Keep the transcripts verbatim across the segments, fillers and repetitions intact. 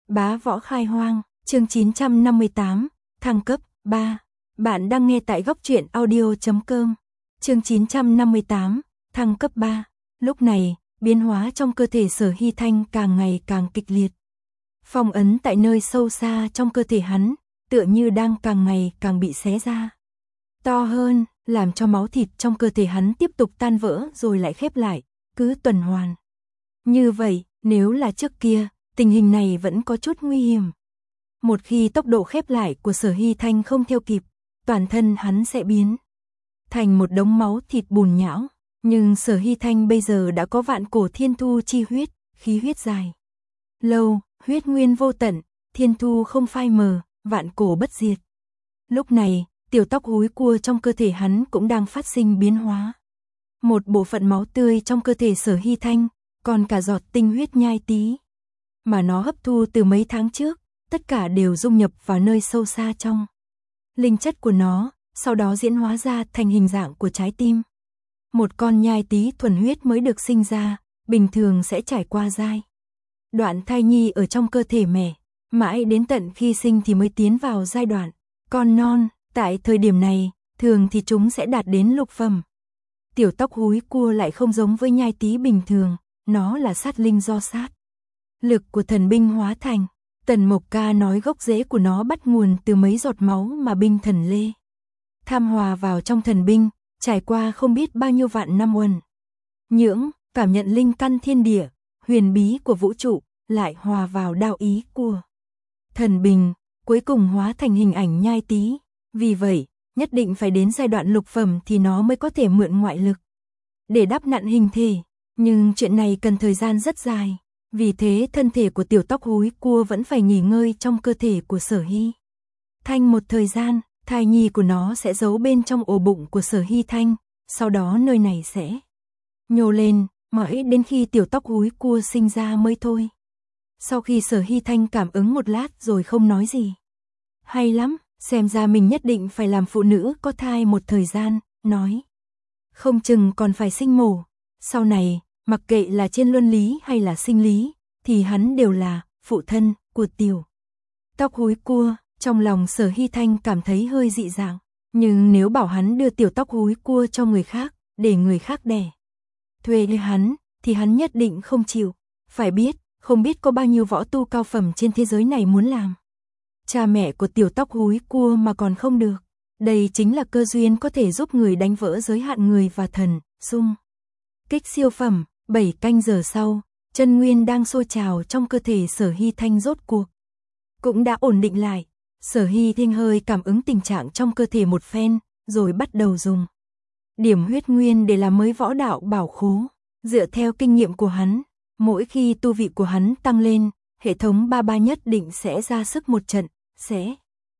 Bá võ khai hoang, chương chín trăm năm mươi tám, thăng cấp, ba. Bạn đang nghe tại góc truyện audio chấm com. Chương chín trăm năm mươi tám, thăng cấp ba. Lúc này, biến hóa trong cơ thể Sở Hy Thanh càng ngày càng kịch liệt. Phong ấn tại nơi sâu xa trong cơ thể hắn, tựa như đang càng ngày càng bị xé ra. To hơn, làm cho máu thịt trong cơ thể hắn tiếp tục tan vỡ rồi lại khép lại, cứ tuần hoàn. Như vậy, nếu là trước kia, tình hình này vẫn có chút nguy hiểm. Một khi tốc độ khép lại của Sở Hy Thanh không theo kịp, toàn thân hắn sẽ biến thành một đống máu thịt bùn nhão. Nhưng Sở Hy Thanh bây giờ đã có vạn cổ thiên thu chi huyết, khí huyết dài lâu, huyết nguyên vô tận, thiên thu không phai mờ, vạn cổ bất diệt. Lúc này, tiểu tóc húi cua trong cơ thể hắn cũng đang phát sinh biến hóa. Một bộ phận máu tươi trong cơ thể Sở Hy Thanh, còn cả giọt tinh huyết nhai tí mà nó hấp thu từ mấy tháng trước, tất cả đều dung nhập vào nơi sâu xa trong linh chất của nó, sau đó diễn hóa ra thành hình dạng của trái tim. Một con nhai tí thuần huyết mới được sinh ra, bình thường sẽ trải qua giai đoạn thai nhi ở trong cơ thể mẹ, mãi đến tận khi sinh thì mới tiến vào giai đoạn con non. Tại thời điểm này, thường thì chúng sẽ đạt đến lục phẩm. Tiểu tóc húi cua lại không giống với nhai tí bình thường, nó là sát linh do sát lực của thần binh hóa thành. Tần Mộc Ca nói gốc rễ của nó bắt nguồn từ mấy giọt máu mà binh thần Lê tham hòa vào trong thần binh, trải qua không biết bao nhiêu vạn năm uẩn nhưỡng, cảm nhận linh căn thiên địa, huyền bí của vũ trụ, lại hòa vào đạo ý của thần binh, cuối cùng hóa thành hình ảnh nhai tí. Vì vậy, nhất định phải đến giai đoạn lục phẩm thì nó mới có thể mượn ngoại lực để đắp nặn hình thể, nhưng chuyện này cần thời gian rất dài. Vì thế thân thể của tiểu tóc húi cua vẫn phải nghỉ ngơi trong cơ thể của Sở Hy Thanh một thời gian, thai nhi của nó sẽ giấu bên trong ổ bụng của Sở Hy Thanh, sau đó nơi này sẽ nhô lên, mãi đến khi tiểu tóc húi cua sinh ra mới thôi. Sau khi Sở Hy Thanh cảm ứng một lát rồi không nói gì. Hay lắm, xem ra mình nhất định phải làm phụ nữ có thai một thời gian, nói. Không chừng còn phải sinh mổ, sau này, mặc kệ là trên luân lý hay là sinh lý, thì hắn đều là phụ thân của tiểu tóc húi cua. Trong lòng Sở Hy Thanh cảm thấy hơi dị dạng, nhưng nếu bảo hắn đưa tiểu tóc húi cua cho người khác, để người khác đẻ thuê hắn, thì hắn nhất định không chịu. Phải biết, không biết có bao nhiêu võ tu cao phẩm trên thế giới này muốn làm cha mẹ của tiểu tóc húi cua mà còn không được. Đây chính là cơ duyên có thể giúp người đánh vỡ giới hạn người và thần, xung kích siêu phẩm. Bảy canh giờ sau, chân nguyên đang sôi trào trong cơ thể Sở Hy Thanh rốt cuộc cũng đã ổn định lại. Sở Hy Thanh hơi cảm ứng tình trạng trong cơ thể một phen, rồi bắt đầu dùng điểm huyết nguyên để làm mới võ đạo bảo khố. Dựa theo kinh nghiệm của hắn, mỗi khi tu vị của hắn tăng lên, hệ thống ba ba nhất định sẽ ra sức một trận, sẽ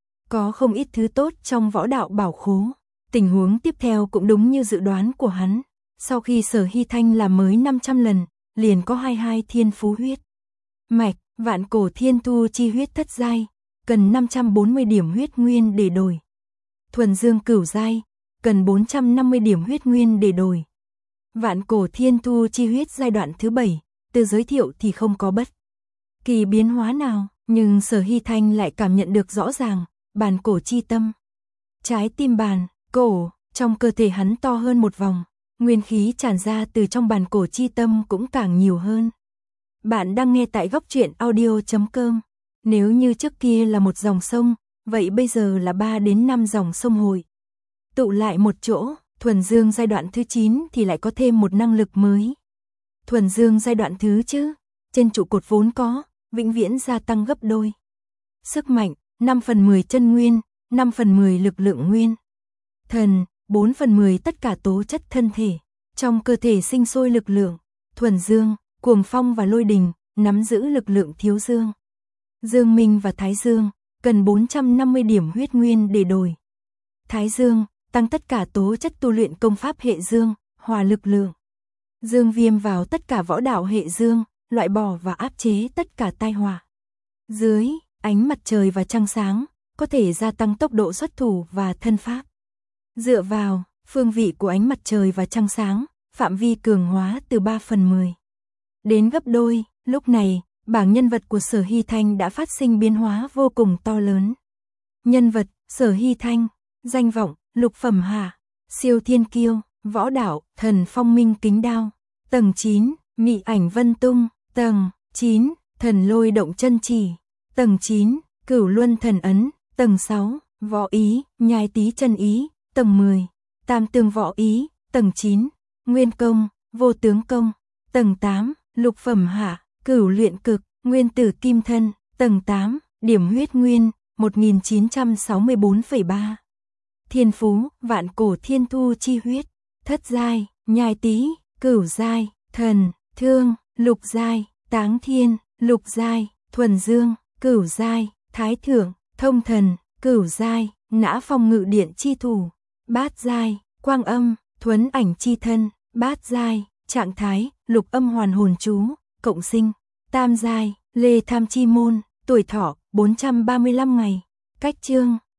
có không ít thứ tốt trong võ đạo bảo khố. Tình huống tiếp theo cũng đúng như dự đoán của hắn. Sau khi Sở Hy Thanh làm mới năm trăm lần, liền có hai mươi hai thiên phú huyết mạch, vạn cổ thiên thu chi huyết thất giai, cần năm trăm bốn mươi điểm huyết nguyên để đổi. Thuần dương cửu giai, cần bốn trăm năm mươi điểm huyết nguyên để đổi. Vạn cổ thiên thu chi huyết giai đoạn thứ bảy, từ giới thiệu thì không có bất kỳ biến hóa nào, nhưng Sở Hy Thanh lại cảm nhận được rõ ràng, bàn cổ chi tâm. Trái tim bàn cổ, trong cơ thể hắn to hơn một vòng. Nguyên khí tràn ra từ trong bàn cổ chi tâm cũng càng nhiều hơn. Bạn đang nghe tại góc truyện audio chấm com. Nếu như trước kia là một dòng sông, vậy bây giờ là ba đến năm dòng sông hội tụ lại một chỗ. Thuần dương giai đoạn thứ chín thì lại có thêm một năng lực mới. Thuần dương giai đoạn thứ chứ, trên trụ cột vốn có, vĩnh viễn gia tăng gấp đôi. Sức mạnh, năm phần mười chân nguyên, năm phần mười lực lượng nguyên. Thần, bốn phần mười tất cả tố chất thân thể. Trong cơ thể sinh sôi lực lượng, thuần dương, cuồng phong và lôi đình, nắm giữ lực lượng thiếu dương. Dương minh và thái dương, cần bốn trăm năm mươi điểm huyết nguyên để đổi. Thái dương, tăng tất cả tố chất tu luyện công pháp hệ dương, hòa lực lượng. Dương viêm vào tất cả võ đạo hệ dương, loại bỏ và áp chế tất cả tai họa. Dưới, ánh mặt trời và trăng sáng, có thể gia tăng tốc độ xuất thủ và thân pháp. Dựa vào phương vị của ánh mặt trời và trăng sáng, phạm vi cường hóa từ ba phần mười đến gấp đôi. Lúc này, bảng nhân vật của Sở Hy Thanh đã phát sinh biến hóa vô cùng to lớn. Nhân vật, Sở Hy Thanh, danh vọng, lục phẩm hạ, siêu thiên kiêu, võ đạo, thần phong minh kính đao. Tầng chín, mị ảnh vân tung. Tầng chín, thần lôi động chân chỉ. Tầng chín, cửu luân thần ấn. Tầng sáu, võ ý, nhai tí chân ý. Tầng mười, tam tương võ ý. Tầng chín, nguyên công, vô tướng công. Tầng tám, lục phẩm hạ, cửu luyện cực, nguyên tử kim thân. Tầng tám, điểm huyết nguyên, một nghìn chín trăm sáu mươi tư phẩy ba. Thiên phú, vạn cổ thiên thu chi huyết. Thất giai, nhai tí. Cửu giai, thần, thương. Lục giai, táng thiên. Lục giai, thuần dương. Cửu giai, thái thượng. Thông thần. Cửu giai, nã phong ngự điện chi thủ. Bát giai, quang âm. Thuấn ảnh chi thân. Bát giai, trạng thái, lục âm hoàn hồn chú, cộng sinh. Tam giai, lê tham chi môn, tuổi thọ bốn trăm ba mươi lăm ngày. Cách chương